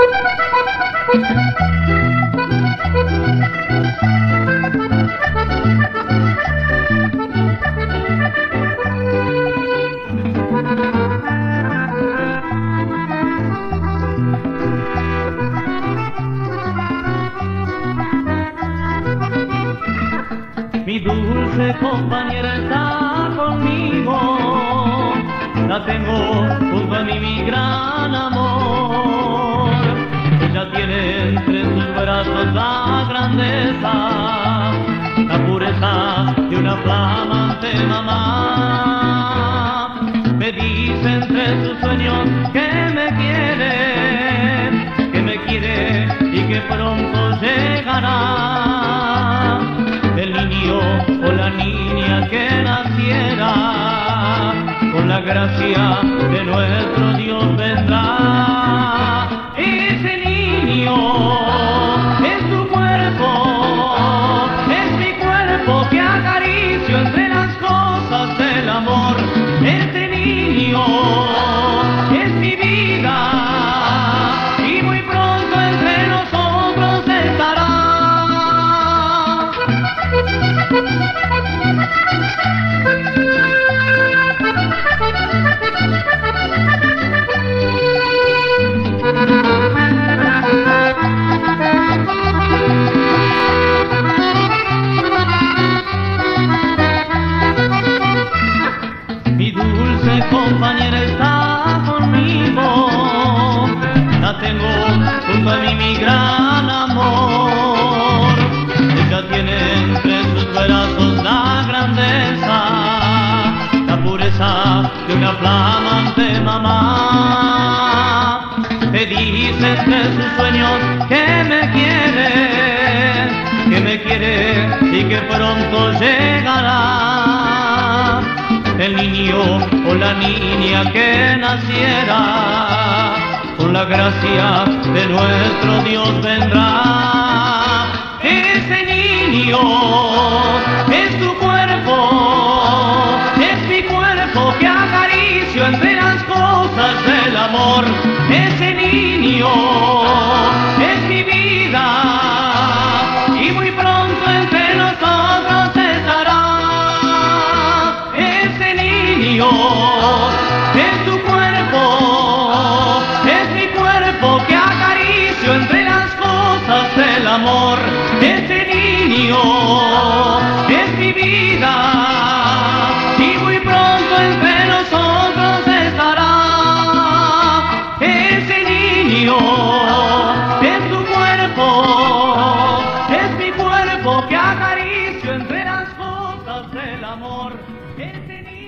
Mi dulce compañera está conmigo, la tengo junto a mí, mi gran amor. Ella tiene entre sus brazos la grandeza, la pureza de una flamante mamá. Me dice entre sus sueños que me quiere y que pronto llegará. El niño o la niña que naciera, con la gracia de nuestro Dios vendrá. Ese niño es tu cuerpo, es mi cuerpo que acaricio entre las cosas del amor. Este niño es mi vida y muy pronto entre nosotros estará. Mi dulce compañera está conmigo, la tengo junto a mí, mi gran amor. Ella tiene entre sus brazos la grandeza, la pureza de una flamante mamá. Me dice entre sus sueños que me quiere y que pronto llegará. El niño o la niña que naciera, con la gracia de nuestro Dios vendrá. Ese niño es tu cuerpo, es mi cuerpo que acaricio entre las cosas del amor. Ese niño es mi vida y muy pronto entre nosotros estará. Ese niño es tu cuerpo, es mi cuerpo que acaricio entre las cosas del amor. Ese niño es mi vida y muy pronto entre nosotros estará. Ese niño es tu cuerpo, es mi cuerpo que acaricio entre las cosas del amor. Ese niño